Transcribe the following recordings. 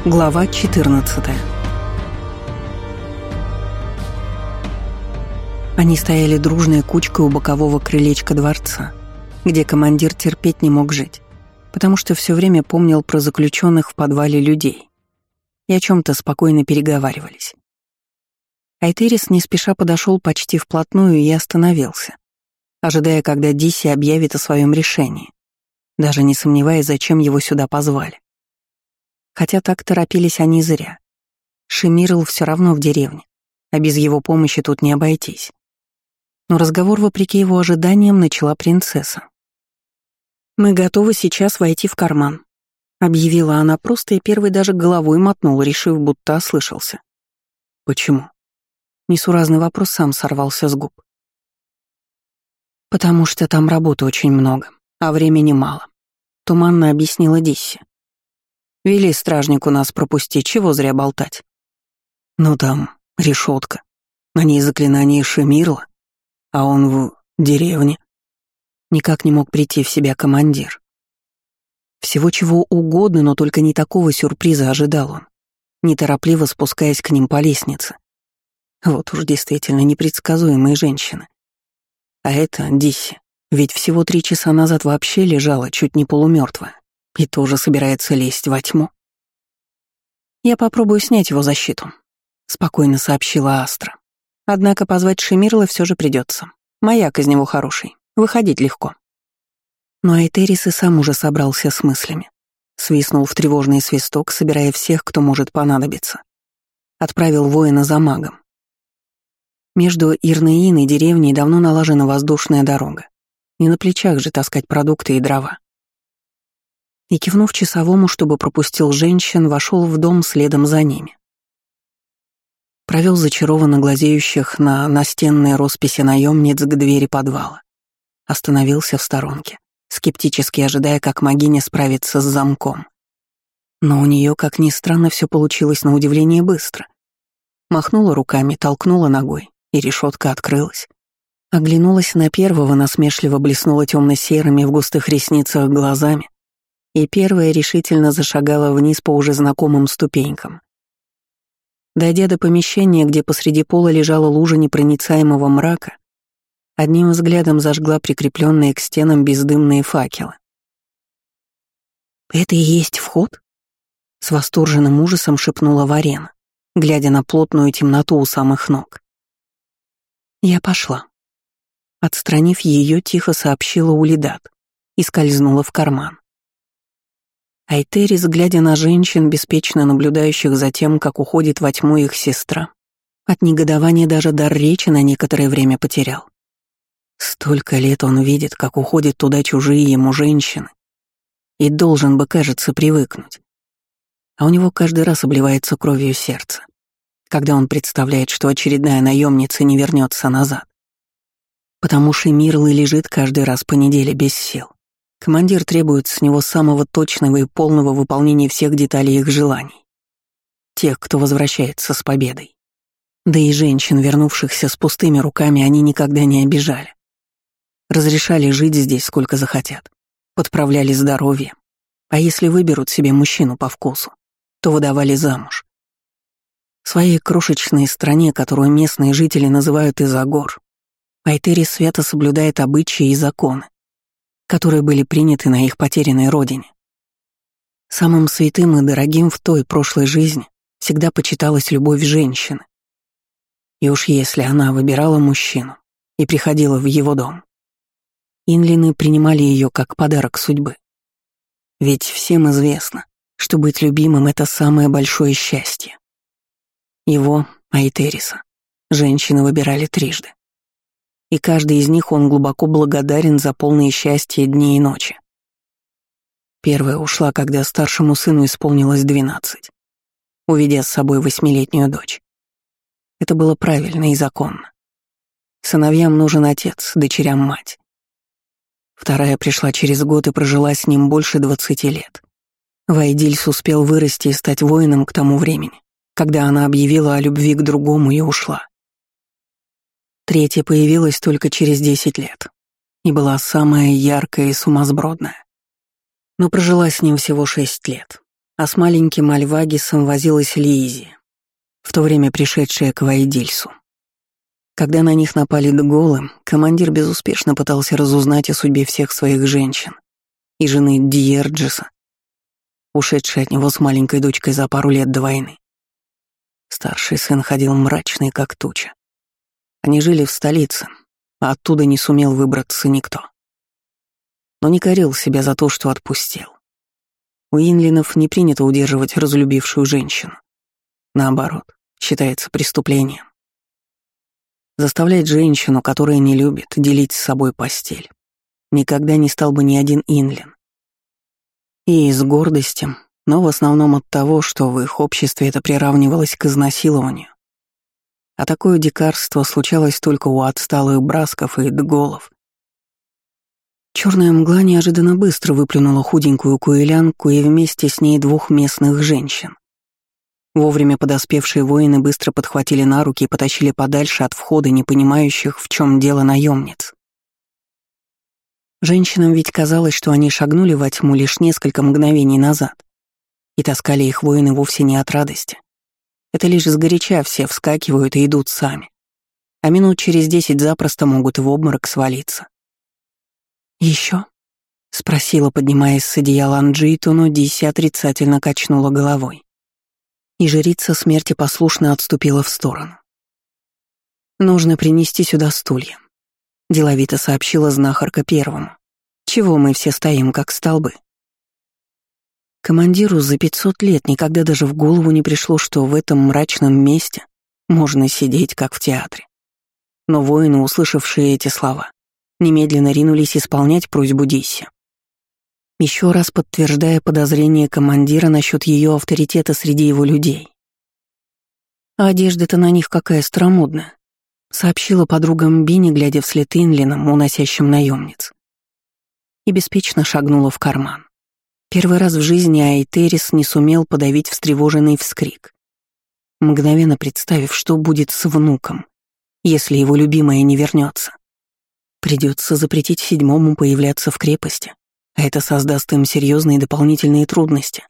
Глава 14. Они стояли дружной кучкой у бокового крылечка дворца, где командир терпеть не мог жить, потому что все время помнил про заключенных в подвале людей и о чем-то спокойно переговаривались. Айтерис не спеша подошел почти вплотную и остановился, ожидая, когда Дисси объявит о своем решении, даже не сомневаясь, зачем его сюда позвали. Хотя так торопились они зря. Шемирл все равно в деревне, а без его помощи тут не обойтись. Но разговор, вопреки его ожиданиям, начала принцесса. «Мы готовы сейчас войти в карман», — объявила она просто и первой даже головой мотнула, решив, будто ослышался. «Почему?» Несуразный вопрос сам сорвался с губ. «Потому что там работы очень много, а времени мало», — туманно объяснила Дисси. «Вели стражнику нас пропустить, чего зря болтать?» «Ну там решетка, на ней заклинание Шемирла, а он в деревне». Никак не мог прийти в себя командир. Всего чего угодно, но только не такого сюрприза ожидал он, неторопливо спускаясь к ним по лестнице. Вот уж действительно непредсказуемые женщины. А это Дисси, ведь всего 3 часа назад вообще лежала чуть не полумертвая и тоже собирается лезть во тьму. «Я попробую снять его защиту», — спокойно сообщила Астра. «Однако позвать Шемирла все же придется. Маяк из него хороший, выходить легко». Но Айтерис и сам уже собрался с мыслями. Свистнул в тревожный свисток, собирая всех, кто может понадобиться. Отправил воина за магом. Между Ирнеин и деревней давно налажена воздушная дорога. Не на плечах же таскать продукты и дрова. И, кивнув часовому, чтобы пропустил женщин, вошел в дом следом за ними. Провел зачарованно глазеющих на настенные росписи наемниц к двери подвала. Остановился в сторонке, скептически ожидая, как могиня справится с замком. Но у нее, как ни странно, все получилось на удивление быстро. Махнула руками, толкнула ногой, и решетка открылась. Оглянулась на первого, насмешливо блеснула темно-серыми в густых ресницах глазами, и первая решительно зашагала вниз по уже знакомым ступенькам. Дойдя до помещения, где посреди пола лежала лужа непроницаемого мрака, одним взглядом зажгла прикрепленные к стенам бездымные факелы. «Это и есть вход?» — с восторженным ужасом шепнула Варена, глядя на плотную темноту у самых ног. «Я пошла». Отстранив ее, тихо сообщила Улидат и скользнула в карман. Айтерис, глядя на женщин, беспечно наблюдающих за тем, как уходит во тьму их сестра, от негодования даже дар речи на некоторое время потерял. Столько лет он видит, как уходят туда чужие ему женщины, и должен бы, кажется, привыкнуть. А у него каждый раз обливается кровью сердце, когда он представляет, что очередная наемница не вернется назад. Потому Шемирл и лежит каждый раз по неделе без сил. Командир требует с него самого точного и полного выполнения всех деталей их желаний. Тех, кто возвращается с победой. Да и женщин, вернувшихся с пустыми руками, они никогда не обижали. Разрешали жить здесь сколько захотят. Подправляли здоровье. А если выберут себе мужчину по вкусу, то выдавали замуж. В своей крошечной стране, которую местные жители называют Изагор, Айтерис свято соблюдает обычаи и законы, которые были приняты на их потерянной родине. Самым святым и дорогим в той прошлой жизни всегда почиталась любовь женщины. И уж если она выбирала мужчину и приходила в его дом, инлины принимали ее как подарок судьбы. Ведь всем известно, что быть любимым — это самое большое счастье. Его, Айтериса, женщины выбирали трижды. И каждый из них он глубоко благодарен за полное счастье дни и ночи. Первая ушла, когда старшему сыну исполнилось 12, уведя с собой 8-летнюю дочь. Это было правильно и законно. Сыновьям нужен отец, дочерям — мать. Вторая пришла через год и прожила с ним больше 20 лет. Вайдильс успел вырасти и стать воином к тому времени, когда она объявила о любви к другому и ушла. Третья появилась только через 10 лет и была самая яркая и сумасбродная. Но прожила с ним всего 6 лет, а с маленьким Альвагисом возилась Лизи, в то время пришедшая к Вайдильсу. Когда на них напали дголы, командир безуспешно пытался разузнать о судьбе всех своих женщин и жены Диерджиса, ушедшей от него с маленькой дочкой за пару лет до войны. Старший сын ходил мрачный, как туча. Они жили в столице, а оттуда не сумел выбраться никто. Но не корил себя за то, что отпустил. У инлинов не принято удерживать разлюбившую женщину. Наоборот, считается преступлением. Заставлять женщину, которая не любит, делить с собой постель никогда не стал бы ни один инлин. И с гордостью, но в основном от того, что в их обществе это приравнивалось к изнасилованию. А такое дикарство случалось только у отсталых брасков и дголов. Черная мгла неожиданно быстро выплюнула худенькую куэлянку и вместе с ней двух местных женщин. Вовремя подоспевшие воины быстро подхватили на руки и потащили подальше от входа не понимающих, в чем дело наемниц. Женщинам ведь казалось, что они шагнули во тьму лишь несколько мгновений назад, и таскали их воины вовсе не от радости. Это лишь сгоряча все вскакивают и идут сами, а минут через 10 запросто могут в обморок свалиться. «Еще?» — спросила, поднимаясь с одеяла Анджиту, но Диси отрицательно качнула головой. И жрица смерти послушно отступила в сторону. «Нужно принести сюда стулья», — деловито сообщила знахарка первому. «Чего мы все стоим, как столбы?» Командиру за 500 лет никогда даже в голову не пришло, что в этом мрачном месте можно сидеть, как в театре. Но воины, услышавшие эти слова, немедленно ринулись исполнять просьбу Дисси. Еще раз подтверждая подозрение командира насчет ее авторитета среди его людей. «А одежда-то на них какая старомодная», — сообщила подругам Бини, глядя вслед инлинам, уносящим наемниц. И беспечно шагнула в карман. Первый раз в жизни Айтерис не сумел подавить встревоженный вскрик, мгновенно представив, что будет с внуком, если его любимая не вернется. Придется запретить седьмому появляться в крепости, а это создаст им серьезные дополнительные трудности.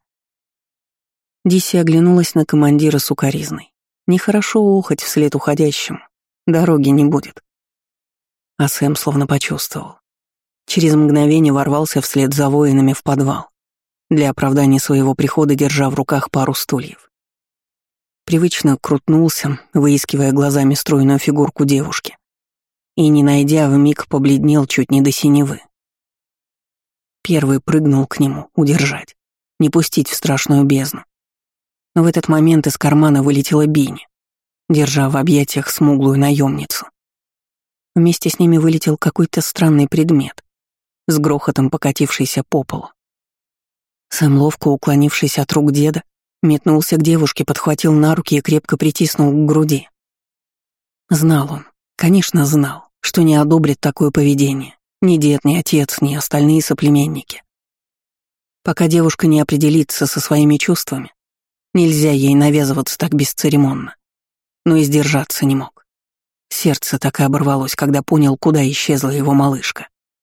Дисси оглянулась на командира с укоризной. Нехорошо охоть вслед уходящему, дороги не будет. А Сэм словно почувствовал. Через мгновение ворвался вслед за воинами в подвал, для оправдания своего прихода держа в руках пару стульев. Привычно крутнулся, выискивая глазами стройную фигурку девушки, и, не найдя, вмиг побледнел чуть не до синевы. Первый прыгнул к нему, удержать, не пустить в страшную бездну. Но в этот момент из кармана вылетела Бини, держа в объятиях смуглую наемницу. Вместе с ними вылетел какой-то странный предмет, с грохотом покатившийся по полу. Сэм, ловко уклонившись от рук деда, метнулся к девушке, подхватил на руки и крепко притиснул к груди. Знал он, конечно знал, что не одобрит такое поведение ни дед, ни отец, ни остальные соплеменники. Пока девушка не определится со своими чувствами, нельзя ей навязываться так бесцеремонно. Но и сдержаться не мог. Сердце так и оборвалось, когда понял, куда исчезла его малышка.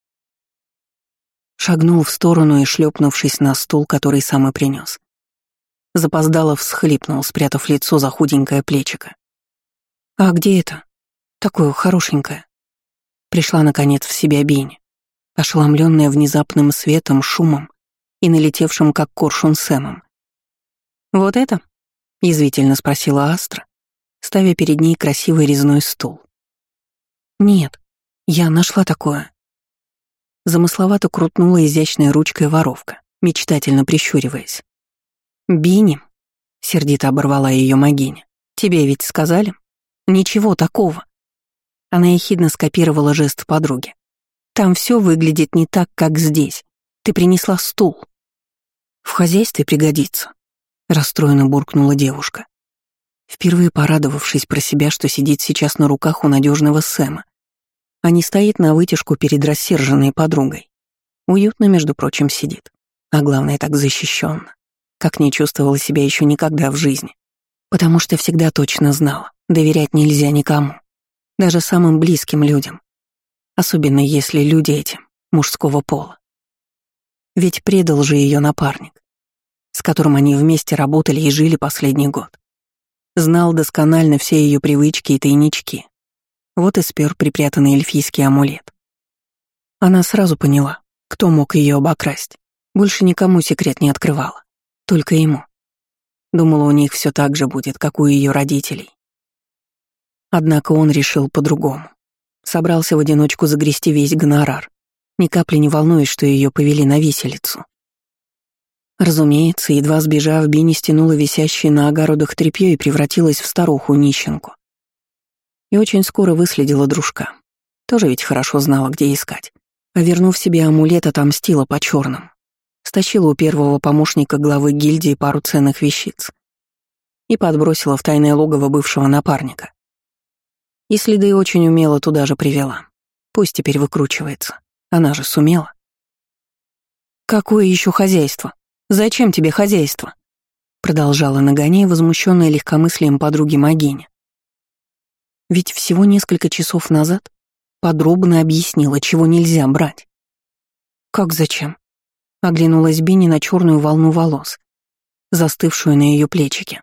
Шагнул в сторону и, шлепнувшись на стул, который сам и принес, запоздало всхлипнул, спрятав лицо за худенькое плечико. «А где это? Такое хорошенькое?» Пришла, наконец, в себя Бини, ошеломленная внезапным светом, шумом и налетевшим, как коршун, Сэмом. «Вот это?» — язвительно спросила Астра, ставя перед ней красивый резной стул. «Нет, я нашла такое». Замысловато крутнула изящной ручкой воровка, мечтательно прищуриваясь. «Бини», — сердито оборвала ее могиня, — «тебе ведь сказали? Ничего такого». Она ехидно скопировала жест подруги. «Там все выглядит не так, как здесь. Ты принесла стул». «В хозяйстве пригодится», — расстроенно буркнула девушка, впервые порадовавшись про себя, что сидит сейчас на руках у надежного Сэма, а не стоит на вытяжку перед рассерженной подругой. Уютно, между прочим, сидит, а главное, так защищенно, как не чувствовала себя еще никогда в жизни, потому что всегда точно знала, доверять нельзя никому. Даже самым близким людям, особенно если люди эти мужского пола. Ведь предал же ее напарник. С которым они вместе работали и жили последний год. Знал досконально все ее привычки и тайнички. Вот и спер припрятанный эльфийский амулет. Она сразу поняла, кто мог ее обокрасть. Больше никому секрет не открывала. Только ему. Думала, у них все так же будет, как у ее родителей. Однако он решил по-другому. Собрался в одиночку загрести весь гонорар, ни капли не волнуясь, что ее повели на виселицу. Разумеется, едва сбежав, Бини стянула висящее на огородах тряпье и превратилась в старуху-нищенку. И очень скоро выследила дружка. Тоже ведь хорошо знала, где искать. А вернув себе амулет, отомстила по-черному. Стащила у первого помощника главы гильдии пару ценных вещиц и подбросила в тайное логово бывшего напарника. И следы очень умело туда же привела. Пусть теперь выкручивается. Она же сумела. «Какое еще хозяйство? Зачем тебе хозяйство?» Продолжала нагоняя, возмущенная легкомыслием подруги Магиня. Ведь всего несколько часов назад подробно объяснила, чего нельзя брать. «Как зачем?» — оглянулась Бинни на черную волну волос, застывшую на ее плечике.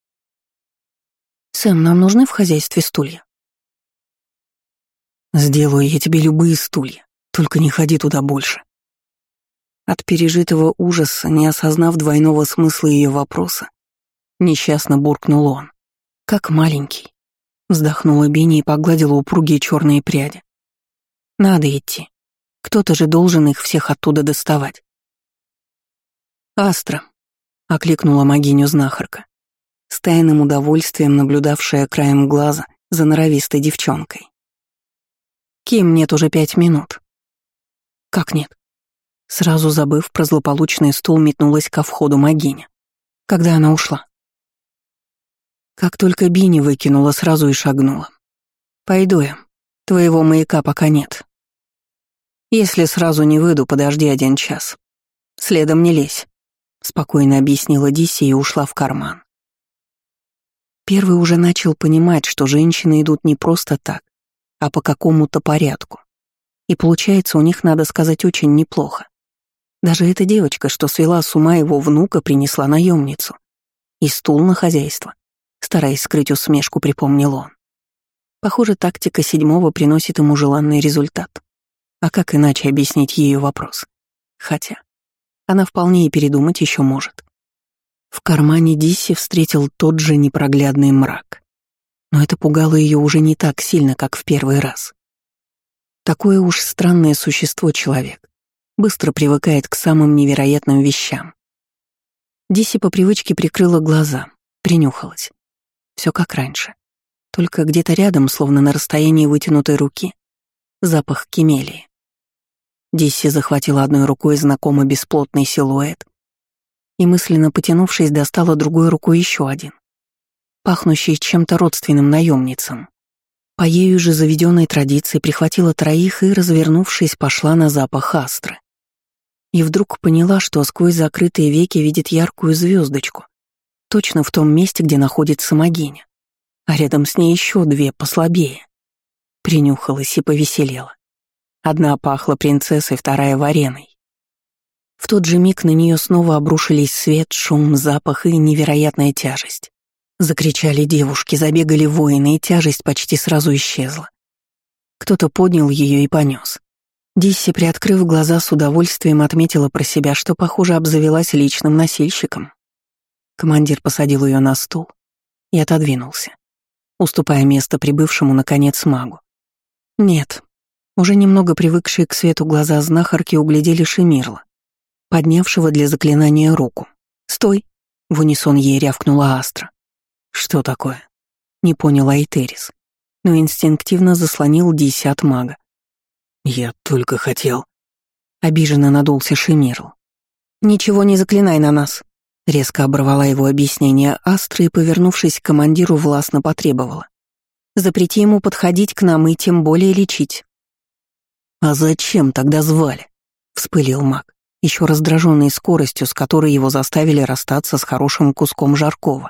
«Сэм, нам нужны в хозяйстве стулья?» «Сделаю я тебе любые стулья, только не ходи туда больше». От пережитого ужаса, не осознав двойного смысла ее вопроса, несчастно буркнул он. «Как маленький», — вздохнула Бинни и погладила упругие черные пряди. «Надо идти. Кто-то же должен их всех оттуда доставать». «Астра», — окликнула могиню-знахарка, с тайным удовольствием наблюдавшая краем глаза за норовистой девчонкой. «Ким нет уже 5 минут». «Как нет?» Сразу забыв про злополучный стул, метнулась ко входу могиня. Когда она ушла? Как только Бинни выкинула, сразу и шагнула. «Пойду я. Твоего маяка пока нет. Если сразу не выйду, подожди 1 час. Следом не лезь», — спокойно объяснила Дисси и ушла в карман. Первый уже начал понимать, что женщины идут не просто так, а по какому-то порядку. И получается, у них, надо сказать, очень неплохо. Даже эта девочка, что свела с ума его внука, принесла наемницу. И стул на хозяйство. Стараясь скрыть усмешку, припомнил он. Похоже, тактика 7-го приносит ему желанный результат. А как иначе объяснить ее вопрос? Хотя она вполне и передумать еще может. В кармане Дисси встретил тот же непроглядный мрак. Но это пугало ее уже не так сильно, как в первый раз. Такое уж странное существо человек. Быстро привыкает к самым невероятным вещам. Дисси по привычке прикрыла глаза, принюхалась. Все как раньше. Только где-то рядом, словно на расстоянии вытянутой руки, запах кемелии. Дисси захватила одной рукой знакомый бесплотный силуэт и, мысленно потянувшись, достала другой рукой еще один, пахнущий чем-то родственным наемницам. По ею же заведенной традиции прихватила 3 и, развернувшись, пошла на запах астры. И вдруг поняла, что сквозь закрытые веки видит яркую звездочку, точно в том месте, где находится могиня, а рядом с ней еще 2 послабее. Принюхалась и повеселела. Одна пахла принцессой, вторая — вареной. В тот же миг на нее снова обрушились свет, шум, запах и невероятная тяжесть. Закричали девушки, забегали воины, и тяжесть почти сразу исчезла. Кто-то поднял ее и понес. Дисси, приоткрыв глаза, с удовольствием отметила про себя, что, похоже, обзавелась личным носильщиком. Командир посадил ее на стул и отодвинулся, уступая место прибывшему, наконец, магу. Нет, уже немного привыкшие к свету глаза знахарки углядели Шемирла, поднявшего для заклинания руку. «Стой!» — в унисон ей рявкнула Астра. «Что такое?» — не понял Айтерис, но инстинктивно заслонил Дисси от мага. «Я только хотел...» — обиженно надулся Шемирл. «Ничего не заклинай на нас!» — резко оборвала его объяснение Астры и, повернувшись к командиру, властно потребовала. «Запрети ему подходить к нам и тем более лечить». «А зачем тогда звали?» — вспылил маг, еще раздраженный скоростью, с которой его заставили расстаться с хорошим куском жаркого.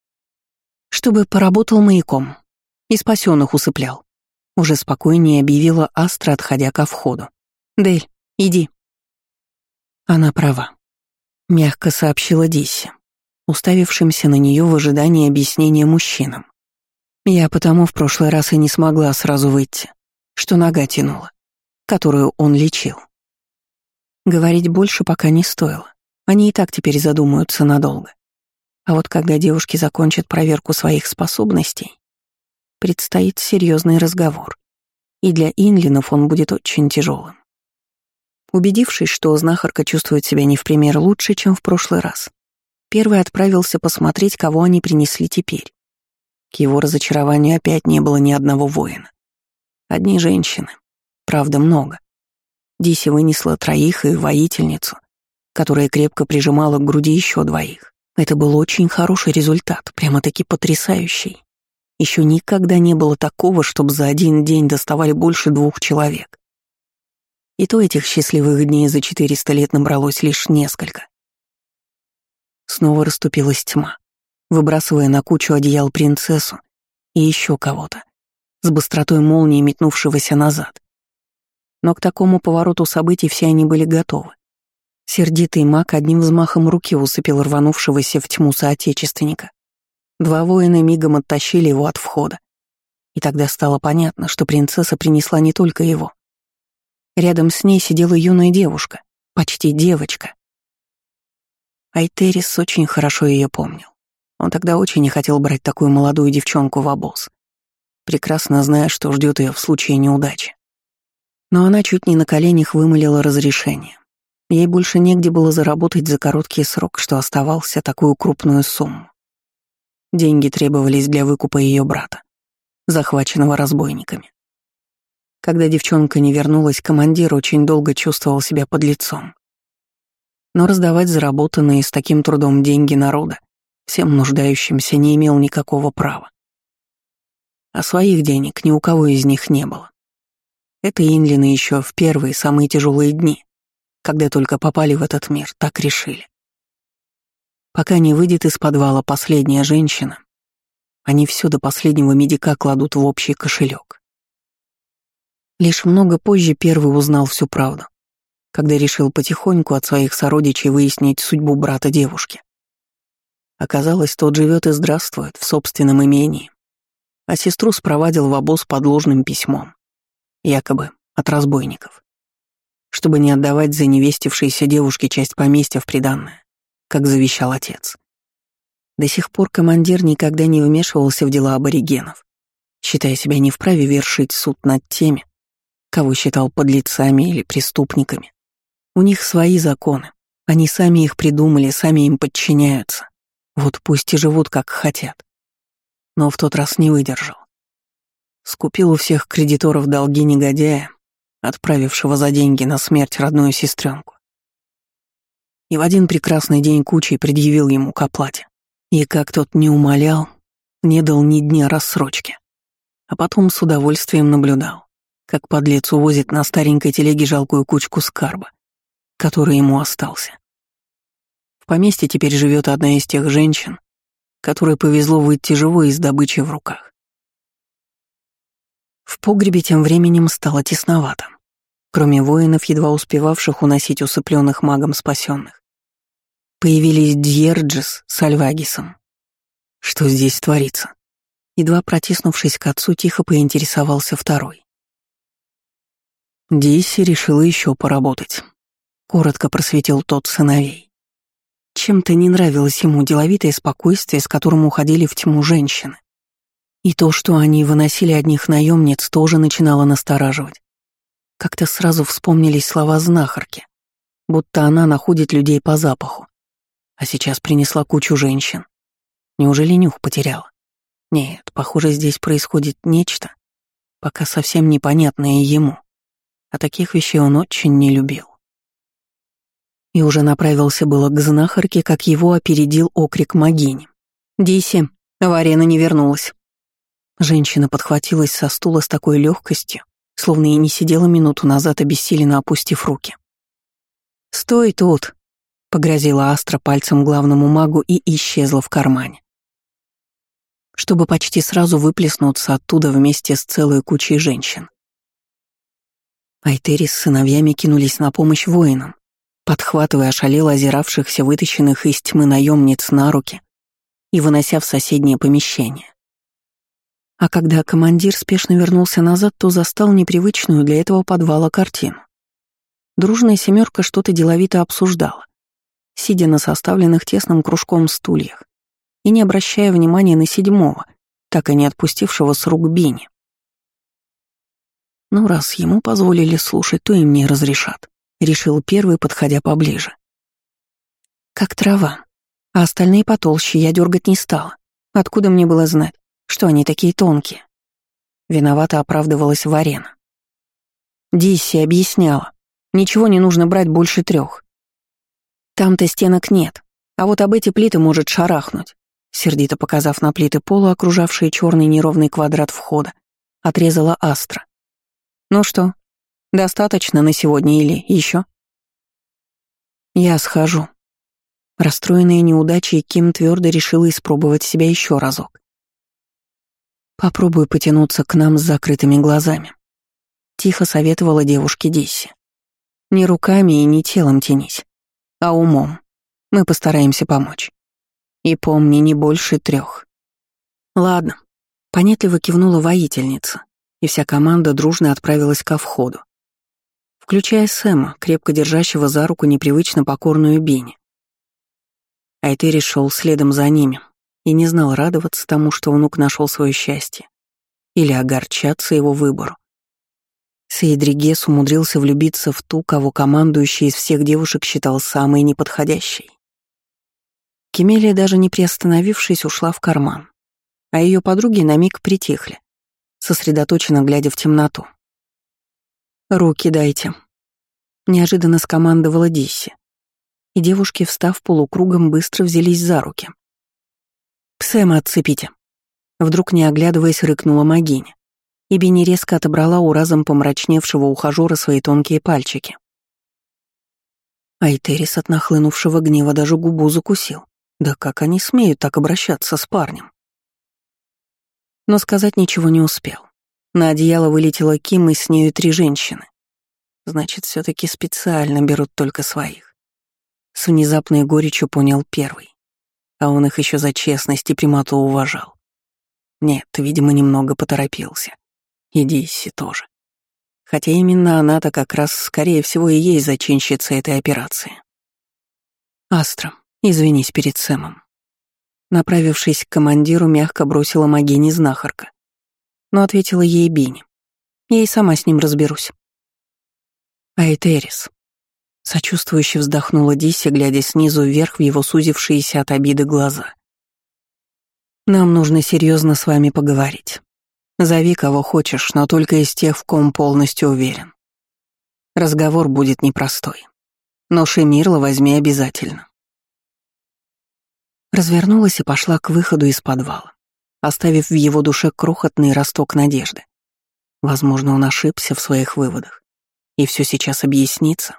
«Чтобы поработал маяком и спасенных усыплял», — уже спокойнее объявила Астра, отходя ко входу. «Дель, иди». Она права. мягко сообщила Дисси, уставившимся на нее в ожидании объяснения мужчинам. Я потому в прошлый раз и не смогла сразу выйти, что нога тянула, которую он лечил. Говорить больше пока не стоило. Они и так теперь задумаются надолго. А вот когда девушки закончат проверку своих способностей, предстоит серьезный разговор. И для инлинов он будет очень тяжелым. Убедившись, что знахарка чувствует себя не в пример лучше, чем в прошлый раз, первый отправился посмотреть, кого они принесли теперь. К его разочарованию опять не было ни одного воина. Одни женщины, правда, много. Диси вынесла 3 и воительницу, которая крепко прижимала к груди еще 2. Это был очень хороший результат, прямо-таки потрясающий. Еще никогда не было такого, чтобы за один день доставали больше 2 человек. И то этих счастливых дней за 400 лет набралось лишь несколько. Снова расступилась тьма, выбрасывая на кучу одеял принцессу и еще кого-то, с быстротой молнии метнувшегося назад. Но к такому повороту событий все они были готовы. Сердитый маг одним взмахом руки усыпил рванувшегося в тьму соотечественника. 2 воина мигом оттащили его от входа. И тогда стало понятно, что принцесса принесла не только его. Рядом с ней сидела юная девушка, почти девочка. Айтерис очень хорошо ее помнил. Он тогда очень не хотел брать такую молодую девчонку в обоз, прекрасно зная, что ждет ее в случае неудачи. Но она чуть не на коленях вымолила разрешение. Ей больше негде было заработать за короткий срок, что оставался такую крупную сумму. Деньги требовались для выкупа ее брата, захваченного разбойниками. Когда девчонка не вернулась, командир очень долго чувствовал себя подлецом. Но раздавать заработанные с таким трудом деньги народа всем нуждающимся не имел никакого права. А своих денег ни у кого из них не было. Это инлины еще в первые, самые тяжелые дни, когда только попали в этот мир, так решили. Пока не выйдет из подвала последняя женщина, они все до последнего медика кладут в общий кошелек. Лишь много позже первый узнал всю правду, когда решил потихоньку от своих сородичей выяснить судьбу брата девушки. Оказалось, тот живет и здравствует в собственном имении, а сестру спровадил в обоз под ложным письмом, якобы от разбойников, чтобы не отдавать за невестившейся девушке часть поместья в приданное, как завещал отец. До сих пор командир никогда не вмешивался в дела аборигенов, считая себя не вправе вершить суд над теми, кого считал подлецами или преступниками. У них свои законы, они сами их придумали, сами им подчиняются. Вот пусть и живут, как хотят. Но в тот раз не выдержал. Скупил у всех кредиторов долги негодяя, отправившего за деньги на смерть родную сестренку. И в один прекрасный день кучей предъявил ему к оплате. И как тот не умолял, не дал ни дня рассрочки. А потом с удовольствием наблюдал, как подлец увозит на старенькой телеге жалкую кучку скарба, который ему остался. В поместье теперь живет одна из тех женщин, которой повезло выйти живой из добычи в руках. В погребе тем временем стало тесновато. Кроме воинов, едва успевавших уносить усыпленных магом спасенных, появились Дьерджис с Альвагисом. Что здесь творится? Едва протиснувшись к отцу, тихо поинтересовался второй. Дисси решила еще поработать. Коротко просветил тот сыновей. Чем-то не нравилось ему деловитое спокойствие, с которым уходили в тьму женщины. И то, что они выносили одних наемниц, тоже начинало настораживать. Как-то сразу вспомнились слова знахарки, будто она находит людей по запаху. А сейчас принесла кучу женщин. Неужели нюх потеряла? Нет, похоже, здесь происходит нечто, пока совсем непонятное ему. А таких вещей он очень не любил. И уже направился было к знахарке, как его опередил окрик могини. «Дисси, Варена не вернулась». Женщина подхватилась со стула с такой легкостью, словно и не сидела минуту назад, обессиленно опустив руки. «Стой тут!» — погрозила Астра пальцем главному магу и исчезла в кармане, чтобы почти сразу выплеснуться оттуда вместе с целой кучей женщин. Айтерис с сыновьями кинулись на помощь воинам, подхватывая ошалело озиравшихся вытащенных из тьмы наемниц на руки и вынося в соседнее помещение. А когда командир спешно вернулся назад, то застал непривычную для этого подвала картину. Дружная семерка что-то деловито обсуждала, сидя на составленных тесным кружком стульях и не обращая внимания на седьмого, так и не отпустившего с рук Бини. Ну, раз ему позволили слушать, то и мне разрешат, решил первый, подходя поближе. Как трава, а остальные потолще, я дергать не стала. Откуда мне было знать, что они такие тонкие? Виновато оправдывалась Варена. Дисси объясняла, ничего не нужно брать больше 3. Там-то стенок нет, а вот об эти плиты может шарахнуть. Сердито показав на плиты пола, окружавшие черный неровный квадрат входа, отрезала Астра. Ну что, достаточно на сегодня или еще? Я схожу. Расстроенная неудачей, Ким твердо решила испробовать себя еще разок. Попробуй потянуться к нам с закрытыми глазами. Тихо советовала девушке Дисси. Не руками и не телом тянись, а умом. Мы постараемся помочь. И помни, не больше 3. Ладно. Понятливо кивнула воительница, и вся команда дружно отправилась ко входу, включая Сэма, крепко держащего за руку непривычно покорную Бини. Айтери шел следом за ними и не знал, радоваться тому, что внук нашел свое счастье, или огорчаться его выбору. Сейдригес умудрился влюбиться в ту, кого командующий из всех девушек считал самой неподходящей. Кемелия, даже не приостановившись, ушла в карман, а ее подруги на миг притихли, сосредоточенно глядя в темноту. «Руки дайте», — неожиданно скомандовала Дисси, и девушки, встав полукругом, быстро взялись за руки. «Сэма отцепите», — вдруг не оглядываясь рыкнула Магиня, и Бини резко отобрала у разом помрачневшего ухажёра свои тонкие пальчики. Айтерис от нахлынувшего гнева даже губу закусил. Да как они смеют так обращаться с парнем? Но сказать ничего не успел. На одеяло вылетела Ким, и с нею 3 женщины. Значит, все таки специально берут только своих. С внезапной горечью понял первый. А он их еще за честность и прямоту уважал. Нет, видимо, немного поторопился. И Дисси тоже. Хотя именно она-то как раз, скорее всего, и есть зачинщица этой операции. Астра, извинись перед Сэмом. Направившись к командиру, мягко бросила Магине знахарка. Но ответила ей Бини. Я и сама с ним разберусь. Айтерис. Сочувствующе вздохнула Дисси, глядя снизу вверх в его сузившиеся от обиды глаза. Нам нужно серьезно с вами поговорить. Зови кого хочешь, но только из тех, в ком полностью уверен. Разговор будет непростой. Но Шемирла возьми обязательно. Развернулась и пошла к выходу из подвала, оставив в его душе крохотный росток надежды. Возможно, он ошибся в своих выводах, и все сейчас объяснится.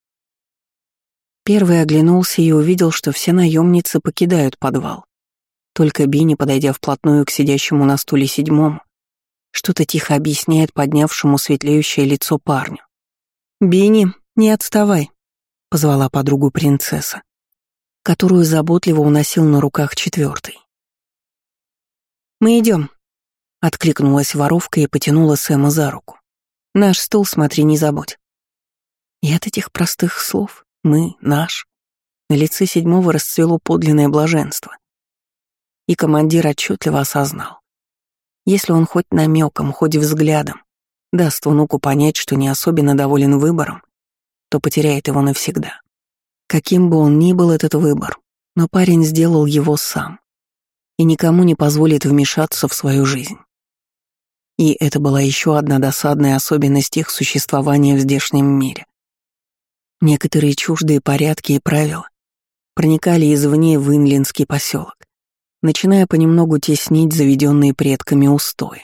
Первый оглянулся и увидел, что все наемницы покидают подвал. Только Бини, подойдя вплотную к сидящему на стуле 7, что-то тихо объясняет поднявшему светлеющее лицо парню. «Бини, не отставай», — позвала подругу принцесса, которую заботливо уносил на руках 4. «Мы идем», — откликнулась воровка и потянула Сэма за руку. «Наш стул, смотри, не забудь». И от этих простых слов «мы», «наш» на лице 7 расцвело подлинное блаженство. И командир отчетливо осознал. Если он хоть намеком, хоть взглядом даст внуку понять, что не особенно доволен выбором, то потеряет его навсегда. Каким бы он ни был этот выбор, но парень сделал его сам и никому не позволит вмешаться в свою жизнь. И это была еще одна досадная особенность их существования в здешнем мире. Некоторые чуждые порядки и правила проникали извне в инлинский поселок, начиная понемногу теснить заведенные предками устои.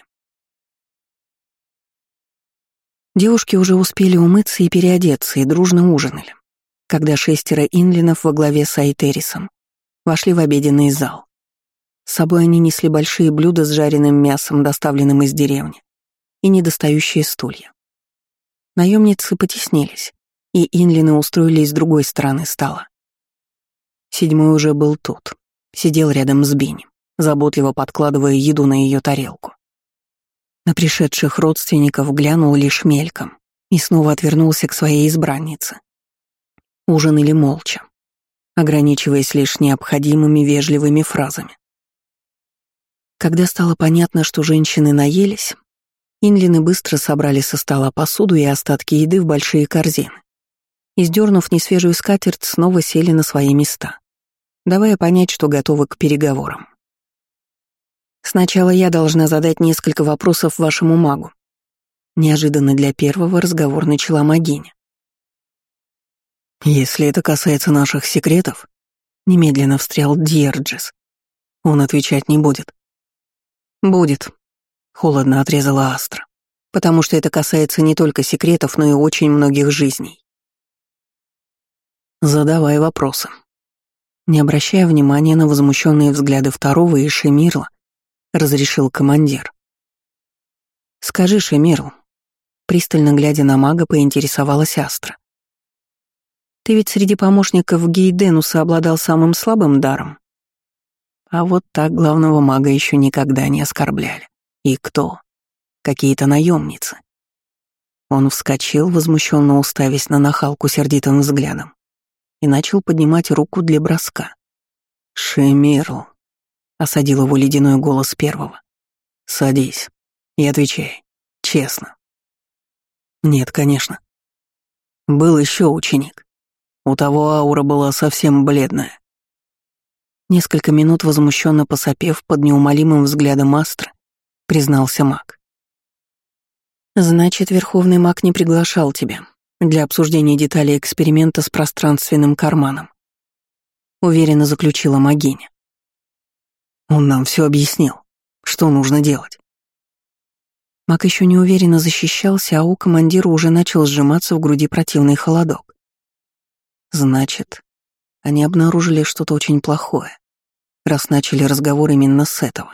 Девушки уже успели умыться и переодеться и дружно ужинали, когда 6 инлинов во главе с Айтерисом вошли в обеденный зал. С собой они несли большие блюда с жареным мясом, доставленным из деревни, и недостающие стулья. Наемницы потеснились, и инлины устроились с другой стороны стола. Седьмой уже был тут, сидел рядом с Бинни, заботливо подкладывая еду на ее тарелку. На пришедших родственников глянул лишь мельком и снова отвернулся к своей избраннице. Ужинали молча, ограничиваясь лишь необходимыми вежливыми фразами. Когда стало понятно, что женщины наелись, инлины быстро собрали со стола посуду и остатки еды в большие корзины и, сдернув несвежую скатерть, снова сели на свои места, давая понять, что готовы к переговорам. «Сначала я должна задать несколько вопросов вашему магу». Неожиданно для первого разговор начала магиня. «Если это касается наших секретов», — немедленно встрял Дьерджис, — «он отвечать не будет». «Будет», — холодно отрезала Астра, «потому что это касается не только секретов, но и очень многих жизней». «Задавай вопросы». Не обращая внимания на возмущенные взгляды второго и Шемирла, разрешил командир. «Скажи, Шемирл», пристально глядя на мага, поинтересовалась Астра. «Ты ведь среди помощников Гейденуса обладал самым слабым даром?» А вот так главного мага еще никогда не оскорбляли. И кто? Какие-то наемницы. Он вскочил, возмущенно уставясь на нахалку сердитым взглядом, и начал поднимать руку для броска. «Шемирл», — осадил его ледяной голос первого. «Садись и отвечай. Честно». «Нет, конечно. Был еще ученик. У того аура была совсем бледная». Несколько минут возмущенно посопев под неумолимым взглядом Астры, признался маг. «Значит, Верховный маг не приглашал тебя для обсуждения деталей эксперимента с пространственным карманом», — уверенно заключила магиня. «Он нам все объяснил, что нужно делать». Маг еще неуверенно защищался, а у командира уже начал сжиматься в груди противный холодок. Значит, они обнаружили что-то очень плохое, раз начали разговор именно с этого.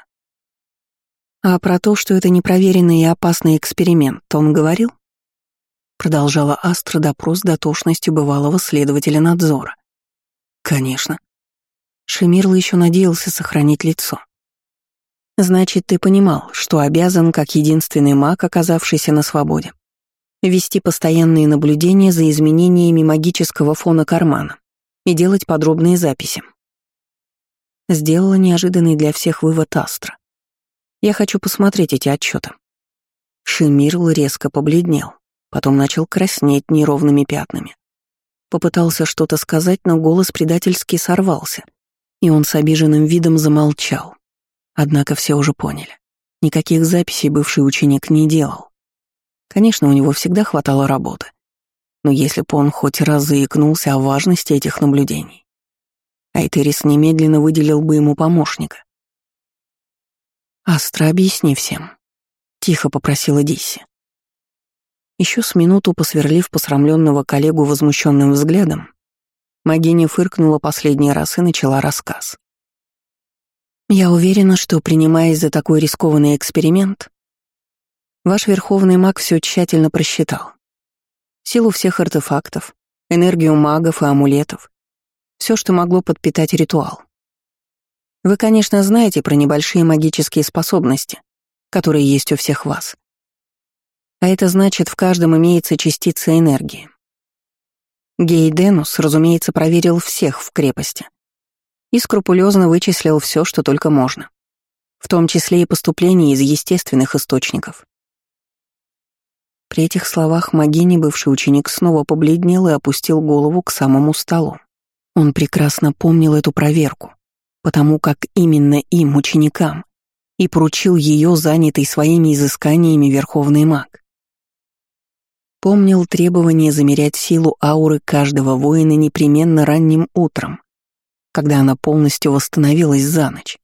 А про то, что это непроверенный и опасный эксперимент, он говорил? Продолжала Астра допрос дотошностью бывалого следователя надзора. Конечно. Шемирл еще надеялся сохранить лицо. Значит, ты понимал, что обязан, как единственный маг, оказавшийся на свободе, вести постоянные наблюдения за изменениями магического фона кармана и делать подробные записи. Сделала неожиданный для всех вывод Астра. Я хочу посмотреть эти отчеты. Шемирл резко побледнел, потом начал краснеть неровными пятнами. Попытался что-то сказать, но голос предательски сорвался, и он с обиженным видом замолчал. Однако все уже поняли. Никаких записей бывший ученик не делал. Конечно, у него всегда хватало работы. Но если бы он хоть раз заикнулся о важности этих наблюдений, Айтерис немедленно выделил бы ему помощника. «Астра, объясни всем», — тихо попросила Дисси. Еще с минуту посверлив посрамленного коллегу возмущенным взглядом, магиня фыркнула последний раз и начала рассказ. «Я уверена, что, принимаясь за такой рискованный эксперимент, ваш верховный маг все тщательно просчитал. Силу всех артефактов, энергию магов и амулетов, все, что могло подпитать ритуал. Вы, конечно, знаете про небольшие магические способности, которые есть у всех вас. А это значит, в каждом имеется частица энергии. Гейденус, разумеется, проверил всех в крепости и скрупулезно вычислил все, что только можно, в том числе и поступление из естественных источников. При этих словах магини бывший ученик снова побледнел и опустил голову к самому столу. Он прекрасно помнил эту проверку, потому как именно им, ученикам, и поручил ее, занятый своими изысканиями, верховный маг. Помнил требование замерять силу ауры каждого воина непременно ранним утром, когда она полностью восстановилась за ночь.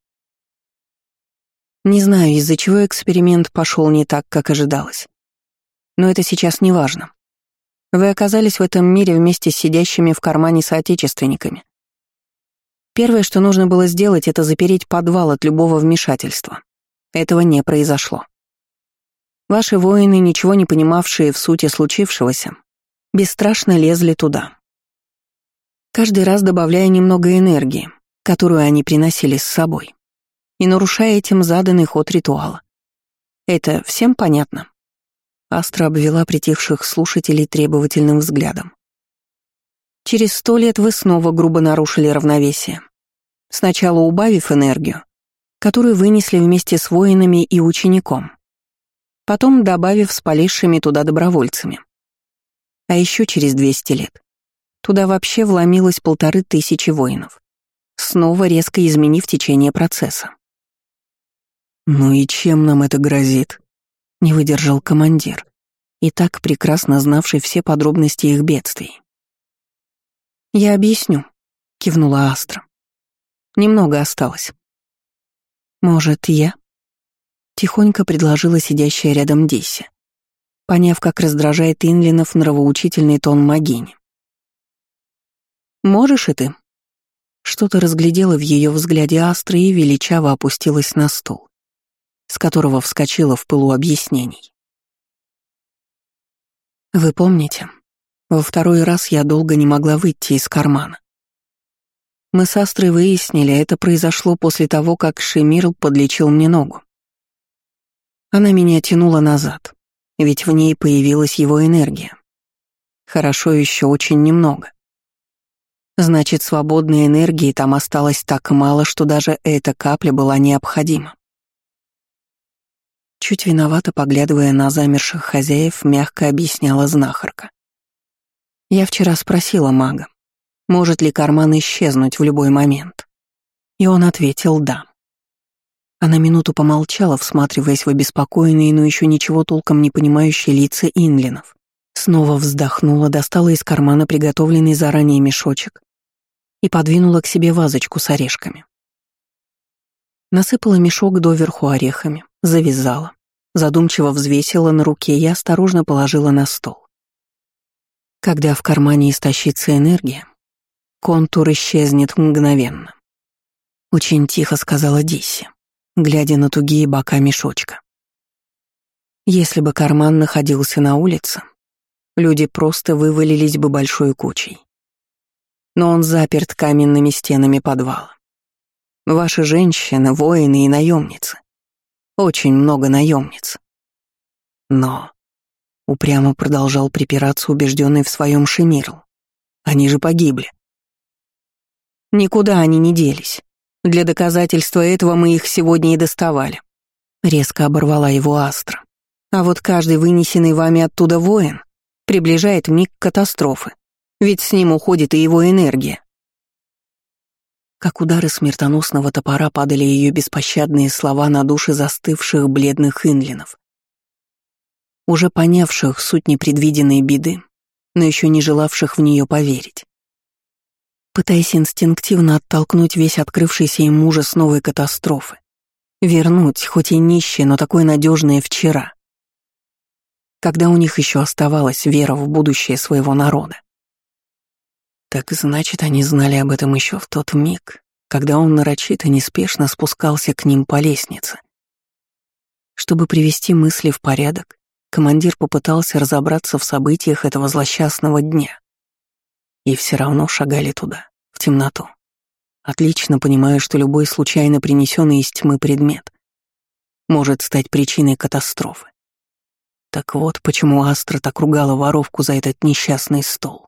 Не знаю, из-за чего эксперимент пошел не так, как ожидалось. Но это сейчас не важно. Вы оказались в этом мире вместе с сидящими в кармане соотечественниками. Первое, что нужно было сделать, это запереть подвал от любого вмешательства. Этого не произошло. Ваши воины, ничего не понимавшие в сути случившегося, бесстрашно лезли туда. Каждый раз добавляя немного энергии, которую они приносили с собой, и нарушая этим заданный ход ритуала. Это всем понятно? Астра обвела притихших слушателей требовательным взглядом. Через 100 лет вы снова грубо нарушили равновесие. Сначала убавив энергию, которую вынесли вместе с воинами и учеником, потом добавив с полезшими туда добровольцами. А еще через 200 лет туда вообще вломилось 1500 воинов, снова резко изменив течение процесса. «Ну и чем нам это грозит?» — не выдержал командир, и так прекрасно знавший все подробности их бедствий. «Я объясню», — кивнула Астра. «Немного осталось». «Может, я?» — тихонько предложила сидящая рядом Дисси, поняв, как раздражает Инлинов нравоучительный тон Магини. «Можешь и ты?» Что-то разглядела в ее взгляде Астры и величаво опустилась на стул, с которого вскочила в пылу объяснений. «Вы помните, во второй раз я долго не могла выйти из кармана. Мы с Астрой выяснили, это произошло после того, как Шемирл подлечил мне ногу. Она меня тянула назад, ведь в ней появилась его энергия. Хорошо еще очень немного. Значит, свободной энергии там осталось так мало, что даже эта капля была необходима. Чуть виновато, поглядывая на замерших хозяев, мягко объясняла знахарка. Я вчера спросила мага, может ли карман исчезнуть в любой момент. И он ответил «да». Она минуту помолчала, всматриваясь в обеспокоенные, но еще ничего толком не понимающие лица инлинов. Снова вздохнула, достала из кармана приготовленный заранее мешочек и подвинула к себе вазочку с орешками. Насыпала мешок доверху орехами, завязала, задумчиво взвесила на руке и осторожно положила на стол. Когда в кармане истощится энергия, контур исчезнет мгновенно. Очень тихо сказала Дисси, глядя на тугие бока мешочка. Если бы карман находился на улице, люди просто вывалились бы большой кучей. Но он заперт каменными стенами подвала. Ваши женщины, воины и наемницы. Очень много наемниц. Но упрямо продолжал припираться убежденный в своем Шемирл. Они же погибли. Никуда они не делись. Для доказательства этого мы их сегодня и доставали. Резко оборвала его Астра. А вот каждый вынесенный вами оттуда воин приближает миг катастрофы, ведь с ним уходит и его энергия. Как удары смертоносного топора падали ее беспощадные слова на души застывших бледных инлинов, уже понявших суть непредвиденной беды, но еще не желавших в нее поверить. Пытаясь инстинктивно оттолкнуть весь открывшийся им ужас новой катастрофы, вернуть, хоть и нищее, но такое надежное вчера, когда у них еще оставалась вера в будущее своего народа. Так значит, они знали об этом еще в тот миг, когда он нарочито неспешно спускался к ним по лестнице. Чтобы привести мысли в порядок, командир попытался разобраться в событиях этого злосчастного дня. И все равно шагали туда, в темноту, отлично понимая, что любой случайно принесенный из тьмы предмет может стать причиной катастрофы. Так вот, почему Астра так ругала воровку за этот несчастный стол.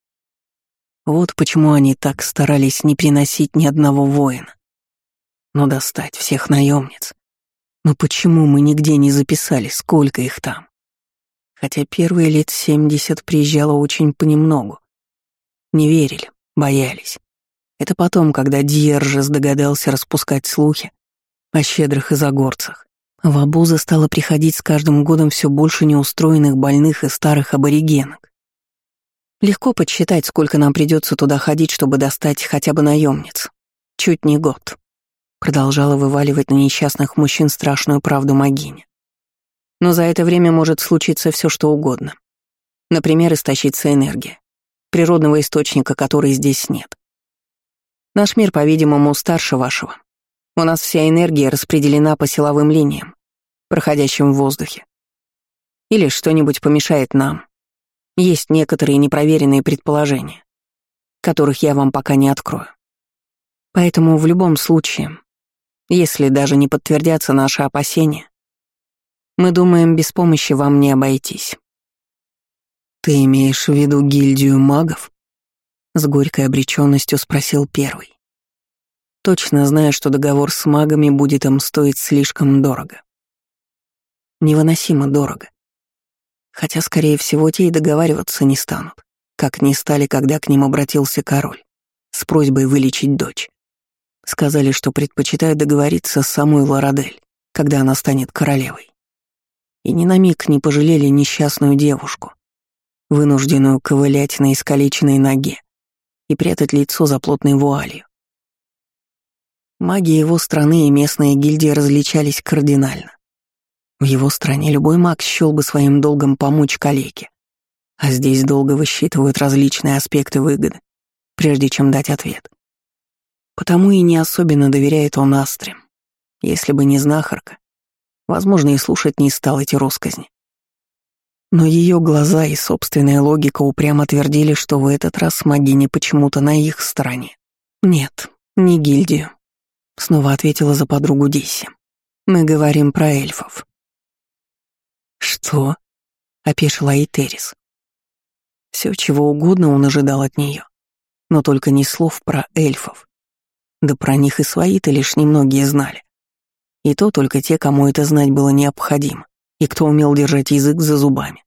Вот почему они так старались не приносить ни одного воина, но достать всех наемниц. Но почему мы нигде не записали, сколько их там? Хотя первые лет 70 приезжало очень понемногу. Не верили, боялись. Это потом, когда Дьержес догадался распускать слухи о щедрых изогорцах, в обозы стало приходить с каждым годом все больше неустроенных больных и старых аборигенок. Легко подсчитать, сколько нам придется туда ходить, чтобы достать хотя бы наемниц. Чуть не год. Продолжала вываливать на несчастных мужчин страшную правду Магиня. Но за это время может случиться все, что угодно. Например, истощится энергия, природного источника, которой здесь нет. Наш мир, по-видимому, старше вашего. У нас вся энергия распределена по силовым линиям, проходящим в воздухе. Или что-нибудь помешает нам. Есть некоторые непроверенные предположения, которых я вам пока не открою. Поэтому в любом случае, если даже не подтвердятся наши опасения, мы думаем, без помощи вам не обойтись». «Ты имеешь в виду гильдию магов?» — с горькой обречённостью спросил первый. Точно зная, что договор с магами будет им стоить слишком дорого. Невыносимо дорого. Хотя, скорее всего, те и договариваться не станут, как не стали, когда к ним обратился король с просьбой вылечить дочь. Сказали, что предпочитают договориться с самой Лорадель, когда она станет королевой. И ни на миг не пожалели несчастную девушку, вынужденную ковылять на искалеченной ноге и прятать лицо за плотной вуалью. Маги его страны и местные гильдии различались кардинально. В его стране любой маг счёл бы своим долгом помочь калеке, а здесь долго высчитывают различные аспекты выгоды, прежде чем дать ответ. Потому и не особенно доверяет он Астре. Если бы не знахарка, возможно, и слушать не стал эти россказни. Но ее глаза и собственная логика упрямо твердили, что в этот раз магини почему-то на их стороне. «Нет, не гильдию», — снова ответила за подругу Дисси. «Мы говорим про эльфов». «Что?» — опешила Эйтерис. Все, чего угодно он ожидал от нее, но только ни слов про эльфов. Да про них и свои-то лишь немногие знали. И то только те, кому это знать было необходимо, и кто умел держать язык за зубами.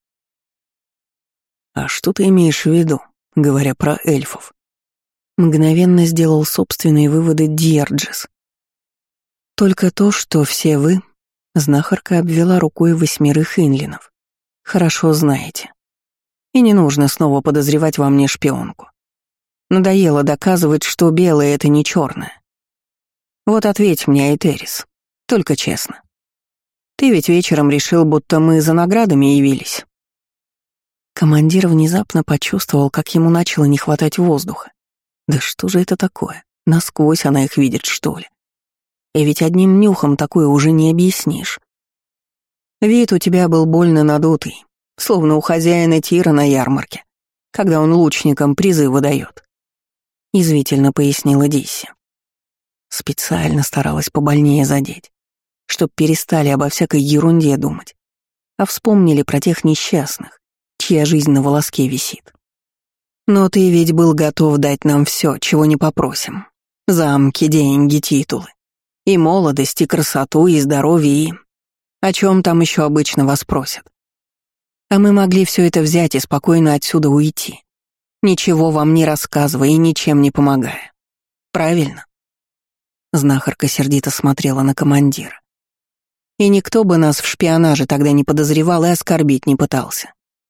«А что ты имеешь в виду, говоря про эльфов?» Мгновенно сделал собственные выводы Диерджес. «Только то, что все вы...» Знахарка обвела рукой 8 инлинов. «Хорошо знаете. И не нужно снова подозревать во мне шпионку. Надоело доказывать, что белое — это не черное. Вот ответь мне, Эйтерис, только честно. Ты ведь вечером решил, будто мы за наградами явились». Командир внезапно почувствовал, как ему начало не хватать воздуха. Да что же это такое? Насквозь она их видит, что ли? И ведь одним нюхом такое уже не объяснишь. Вид у тебя был больно надутый, словно у хозяина тира на ярмарке, когда он лучникам призы выдает. Язвительно пояснила Дисси. Специально старалась побольнее задеть, чтоб перестали обо всякой ерунде думать, а вспомнили про тех несчастных, чья жизнь на волоске висит. Но ты ведь был готов дать нам все, чего не попросим. Замки, деньги, титулы. И молодость, и красоту, и здоровье, и... О чем там еще обычно вас просят? А мы могли все это взять и спокойно отсюда уйти, ничего вам не рассказывая и ничем не помогая. Правильно?» Знахарка сердито смотрела на командира. «И никто бы нас в шпионаже тогда не подозревал и оскорбить не пытался.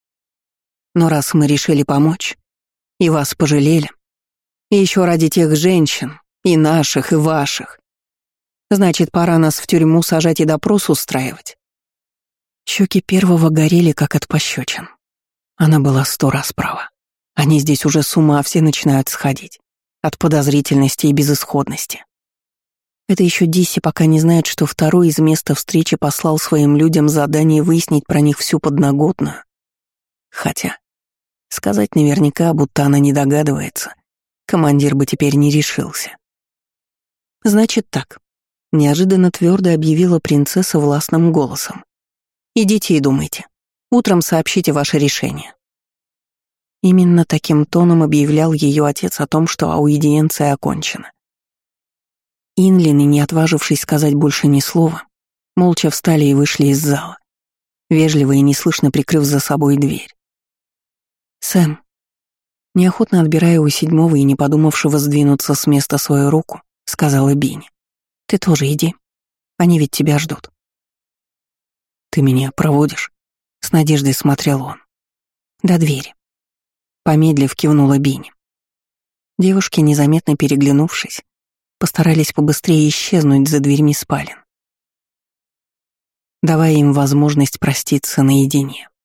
Но раз мы решили помочь, и вас пожалели, и еще ради тех женщин, и наших, и ваших, значит, пора нас в тюрьму сажать и допрос устраивать». Щеки первого горели, как от пощечин. Она была 100 раз права. Они здесь уже с ума все начинают сходить. От подозрительности и безысходности. Это еще Дисси пока не знает, что второй из места встречи послал своим людям задание выяснить про них всю подноготную. Хотя, сказать наверняка, будто она не догадывается, командир бы теперь не решился. «Значит так», — неожиданно твердо объявила принцесса властным голосом. «Идите и думайте. Утром сообщите ваше решение». Именно таким тоном объявлял ее отец о том, что аудиенция окончена. Инлины, не отважившись сказать больше ни слова, молча встали и вышли из зала, вежливо и неслышно прикрыв за собой дверь. «Сэм», неохотно отбирая у 7-го и не подумавшего сдвинуться с места свою руку, сказала Бинни, «ты тоже иди. Они ведь тебя ждут». «Ты меня проводишь?» — с надеждой смотрел он. «До двери». Помедлив, кивнула Бинни. Девушки, незаметно переглянувшись, постарались побыстрее исчезнуть за дверьми спален, давая им возможность проститься наедине.